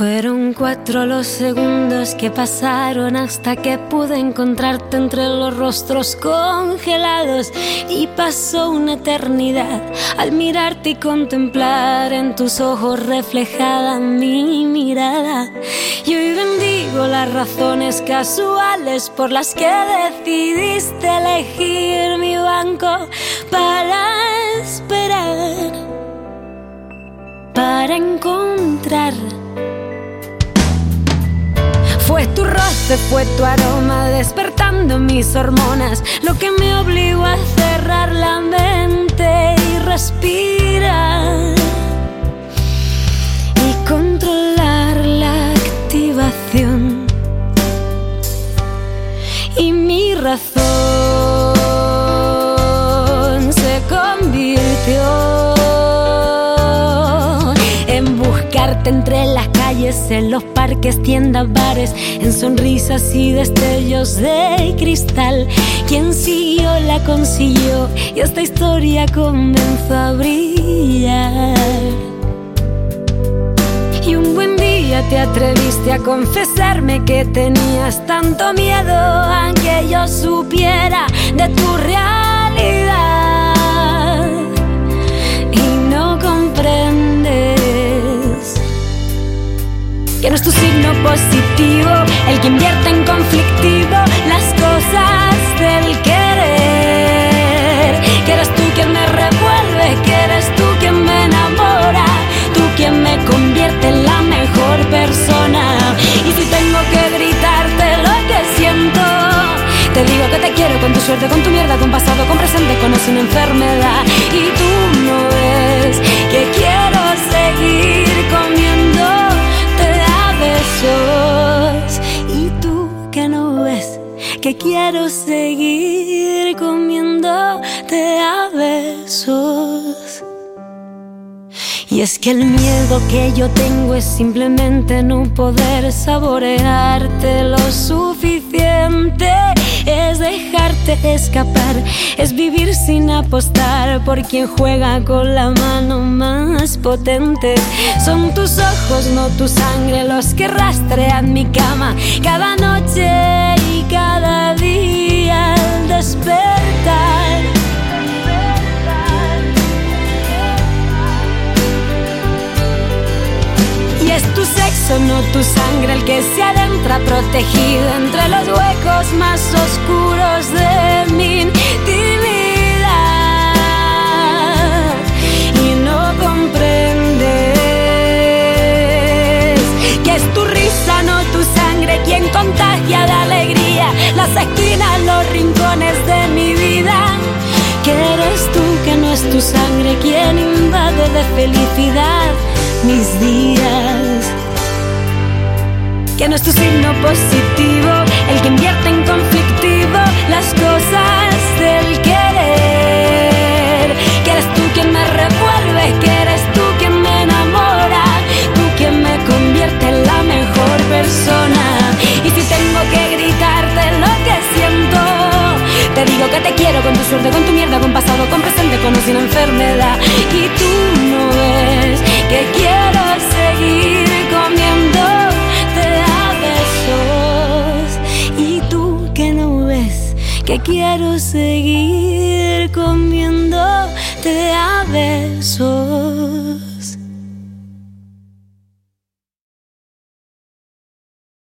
Fueron 4 los segundos que pasaron hasta que pude encontrarte entre los rostros congelados. Y pasó una eternidad al mirarte y contemplar en tus ojos reflejada mi mirada. Y hoy bendigo las razones casuales por las que decidiste elegir mi banco para esperar, para encontrar. Fue tu roce, fue tu aroma despertando mis hormonas, lo que me obligó a cerrar la mente y respirar y controlar la activación. Y mi razón se convirtió en buscarte entre las calles, en los parques, tiendas, bares, en sonrisas y destellos de cristal. Quien siguió la consiguió y esta historia comenzó a brillar. Y un buen día te atreviste a confesarme que tenías tanto miedo a que yo supiera de tu realidad. Y no comprendes que no es tu signo positivo el que invierte en conflictivo las cosas del querer. Que eres tú quien me revuelve, que eres tú quien me enamora, tú quien me convierte en la mejor persona. Y si tengo que gritarte lo que siento, te digo que te quiero con tu suerte, con tu mierda, con pasado, con presente, con o sin enfermedad. Y tú no ves que quiero seguir comiéndote a besos. Y tú que no ves que quiero seguir comiéndote a besos. Y es que el miedo que yo tengo es simplemente no poder saborearte lo suficiente. Es dejarte escapar, es vivir sin apostar por quien juega con la mano más potente. Son tus ojos, no tu sangre, los que rastrean mi cama cada noche y cada día al despertar. Y es tu sexo, no tu sangre, el que se adentra protegido entre los huecos más oscuros de mi intimidad. Y no comprendes que es tu risa, no tu sangre, quien contagia de alegría las esquinas, los rincones de mi vida. Que eres tú, que no es tu sangre, quien invade de felicidad mis días. Que no es tu signo positivo el que invierte en conflictivo las cosas del querer. Que eres tú quien me revuelve, que eres tú quien me enamora, tú quien me convierte en la mejor persona. Y si tengo que gritarte lo que siento, te digo que te quiero con tu suerte, con tu mierda, con pasado, con presente, con o sin enfermedad. Y tú no ves que quiero seguir comiéndote a besos. Y tú que no ves que quiero seguir comiéndote a besos.